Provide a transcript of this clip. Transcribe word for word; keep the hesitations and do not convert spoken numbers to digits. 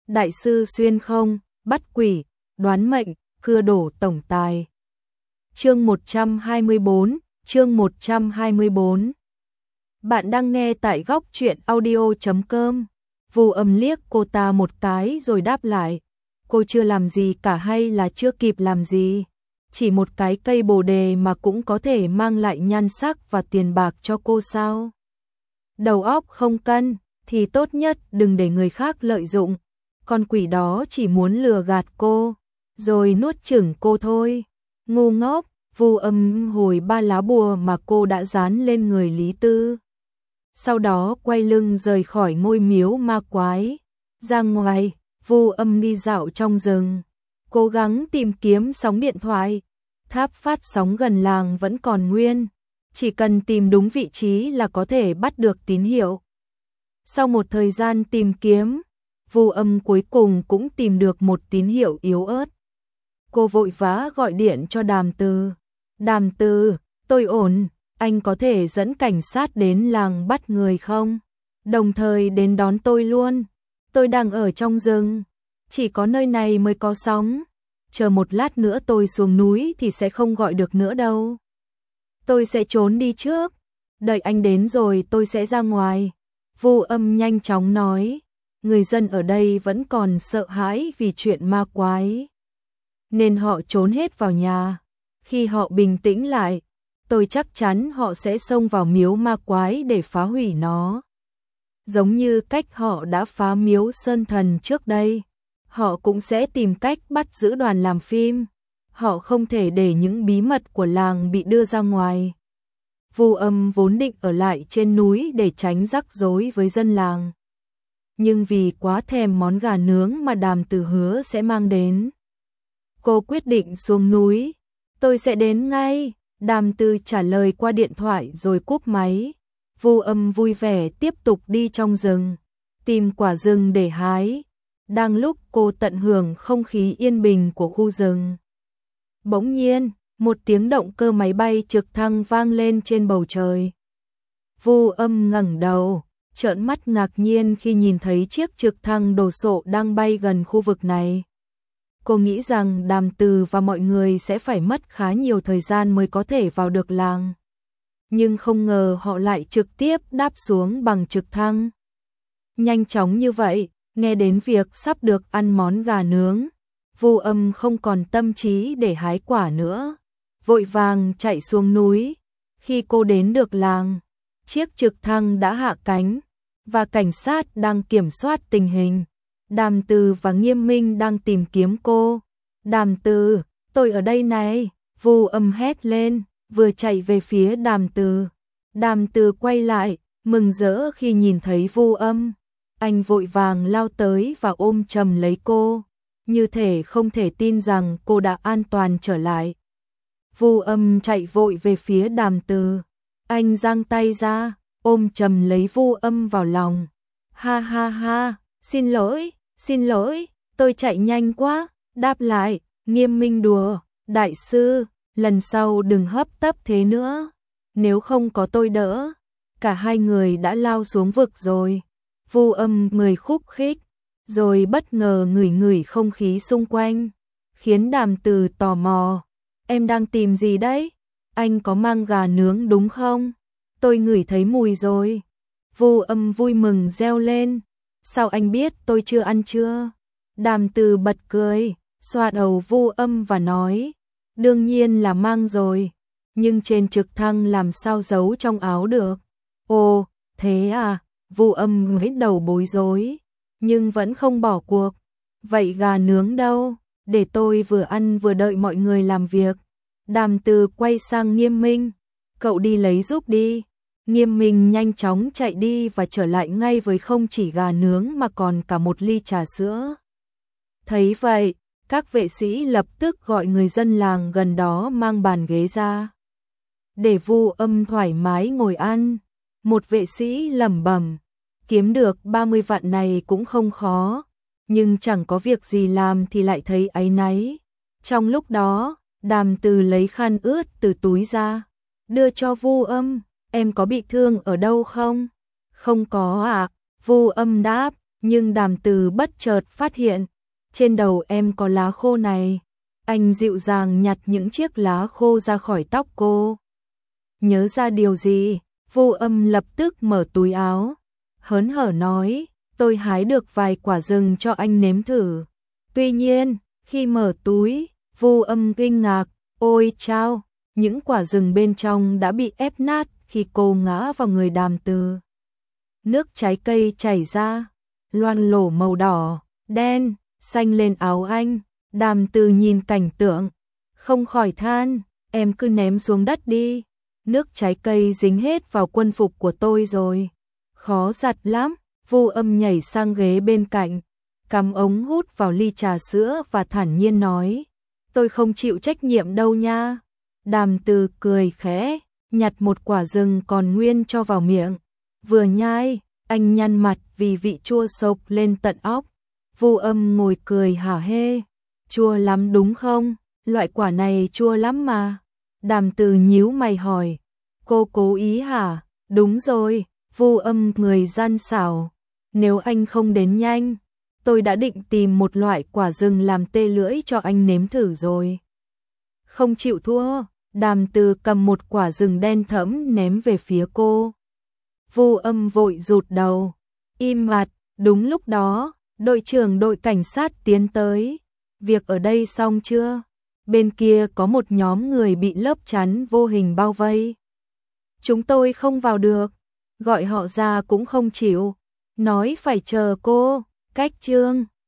đại sư xuyên không, bắt quỷ, đoán mệnh, cưa đổ tổng tài. Chương một trăm hai mươi bốn, chương một trăm hai mươi bốn. Bạn đang nghe tại góc truyện audio chấm com. Vu Âm liếc cô ta một cái rồi đáp lại, cô chưa làm gì cả hay là chưa kịp làm gì? Chỉ một cái cây bồ đề mà cũng có thể mang lại nhan sắc và tiền bạc cho cô sao? Đầu óc không cân thì tốt nhất đừng để người khác lợi dụng. Con quỷ đó chỉ muốn lừa gạt cô, rồi nuốt chửng cô thôi. Ngu ngốc. Vu Âm hồi ba lá bùa mà cô đã dán lên người Lý Tư. Sau đó quay lưng rời khỏi ngôi miếu ma quái. Ra ngoài, Vu Âm đi dạo trong rừng, cố gắng tìm kiếm sóng điện thoại. Tháp phát sóng gần làng vẫn còn nguyên, chỉ cần tìm đúng vị trí là có thể bắt được tín hiệu. Sau một thời gian tìm kiếm, Vu Âm cuối cùng cũng tìm được một tín hiệu yếu ớt. Cô vội vã gọi điện cho Đàm Từ. Đàm Từ, tôi ổn, anh có thể dẫn cảnh sát đến làng bắt người không? Đồng thời đến đón tôi luôn. Tôi đang ở trong rừng, chỉ có nơi này mới có sóng. Chờ một lát nữa tôi xuống núi thì sẽ không gọi được nữa đâu. Tôi sẽ trốn đi trước, đợi anh đến rồi tôi sẽ ra ngoài. Vu Âm nhanh chóng nói, người dân ở đây vẫn còn sợ hãi vì chuyện ma quái, nên họ trốn hết vào nhà. Khi họ bình tĩnh lại, tôi chắc chắn họ sẽ xông vào miếu ma quái để phá hủy nó. Giống như cách họ đã phá miếu Sơn Thần trước đây, họ cũng sẽ tìm cách bắt giữ đoàn làm phim. Họ không thể để những bí mật của làng bị đưa ra ngoài. Vu Âm vốn định ở lại trên núi để tránh rắc rối với dân làng, nhưng vì quá thèm món gà nướng mà Đàm Từ hứa sẽ mang đến, cô quyết định xuống núi. Tôi sẽ đến ngay, Đàm Từ trả lời qua điện thoại rồi cúp máy. Vu Âm vui vẻ tiếp tục đi trong rừng, tìm quả rừng để hái. Đang lúc cô tận hưởng không khí yên bình của khu rừng, bỗng nhiên, một tiếng động cơ máy bay trực thăng vang lên trên bầu trời. Vu Âm ngẩng đầu, trợn mắt ngạc nhiên khi nhìn thấy chiếc trực thăng đồ sộ đang bay gần khu vực này. Cô nghĩ rằng Đàm Từ và mọi người sẽ phải mất khá nhiều thời gian mới có thể vào được làng, nhưng không ngờ họ lại trực tiếp đáp xuống bằng trực thăng. Nhanh chóng như vậy, nghe đến việc sắp được ăn món gà nướng, Vu Âm không còn tâm trí để hái quả nữa, vội vàng chạy xuống núi. Khi cô đến được làng, chiếc trực thăng đã hạ cánh và cảnh sát đang kiểm soát tình hình. Đàm Từ và Nghiêm Minh đang tìm kiếm cô. Đàm Từ, tôi ở đây này, Vu Âm hét lên, vừa chạy về phía Đàm Từ. Đàm Từ quay lại, mừng rỡ khi nhìn thấy Vu Âm. Anh vội vàng lao tới và ôm chầm lấy cô, như thể không thể tin rằng cô đã an toàn trở lại. Vu Âm chạy vội về phía Đàm Từ. Anh giang tay ra, ôm chầm lấy Vu Âm vào lòng. Ha ha ha, xin lỗi, xin lỗi, tôi chạy nhanh quá. Đáp lại, Nghiêm Minh đùa, đại sư, lần sau đừng hấp tấp thế nữa. Nếu không có tôi đỡ, cả hai người đã lao xuống vực rồi. Vu Âm người khúc khích, rồi bất ngờ ngửi ngửi không khí xung quanh, khiến Đàm Từ tò mò. Em đang tìm gì đấy? Anh có mang gà nướng đúng không? Tôi ngửi thấy mùi rồi. Vu Âm vui mừng reo lên. Sao anh biết tôi chưa ăn chưa? Đàm Từ bật cười, xoa đầu Vu Âm và nói, đương nhiên là mang rồi, nhưng trên trực thăng làm sao giấu trong áo được? Ồ, thế à? Vu Âm gãi đầu bối rối, nhưng vẫn không bỏ cuộc. Vậy gà nướng đâu? Để tôi vừa ăn vừa đợi mọi người làm việc. Đàm Từ quay sang Nghiêm Minh, cậu đi lấy giúp đi. Nghiêm Minh nhanh chóng chạy đi và trở lại ngay với không chỉ gà nướng mà còn cả một ly trà sữa. Thấy vậy, các vệ sĩ lập tức gọi người dân làng gần đó mang bàn ghế ra, để Vu Âm thoải mái ngồi ăn. Một vệ sĩ lẩm bẩm, kiếm được ba mươi vạn này cũng không khó, nhưng chẳng có việc gì làm thì lại thấy áy náy. Trong lúc đó, Đàm Từ lấy khăn ướt từ túi ra, đưa cho Vu Âm. Em có bị thương ở đâu không? Không có ạ, à? Vu Âm đáp. Nhưng Đàm Từ bất chợt phát hiện, trên đầu em có lá khô này. Anh dịu dàng nhặt những chiếc lá khô ra khỏi tóc cô. Nhớ ra điều gì, Vô Âm lập tức mở túi áo, hớn hở nói, tôi hái được vài quả rừng cho anh nếm thử. Tuy nhiên, khi mở túi, Vô Âm kinh ngạc, ôi chao, những quả rừng bên trong đã bị ép nát khi cô ngã vào người Đàm Từ. Nước trái cây chảy ra, loang lổ màu đỏ, đen, xanh lên áo anh. Đàm Từ nhìn cảnh tượng, không khỏi than, em cứ ném xuống đất đi. Nước trái cây dính hết vào quân phục của tôi rồi. Khó giặt lắm. Vô Âm nhảy sang ghế bên cạnh, cắm ống hút vào ly trà sữa và thản nhiên nói, tôi không chịu trách nhiệm đâu nha. Đàm Từ cười khẽ, nhặt một quả rừng còn nguyên cho vào miệng. Vừa nhai, anh nhăn mặt vì vị chua sộc lên tận óc. Vô Âm ngồi cười hả hê, chua lắm đúng không? Loại quả này chua lắm mà. Đàm Từ nhíu mày hỏi, cô cố ý hả? Đúng rồi. Vô Âm người gian xảo, nếu anh không đến nhanh, tôi đã định tìm một loại quả rừng làm tê lưỡi cho anh nếm thử rồi. Không chịu thua. Đàm Từ cầm một quả rừng đen thẫm ném về phía cô. Vô Âm vội rụt đầu, im bặt. Đúng lúc đó, đội trưởng đội cảnh sát tiến tới. Việc ở đây xong chưa? Bên kia có một nhóm người bị lớp chắn vô hình bao vây. Chúng tôi không vào được. Gọi họ ra cũng không chịu, nói phải chờ cô. Cách Trương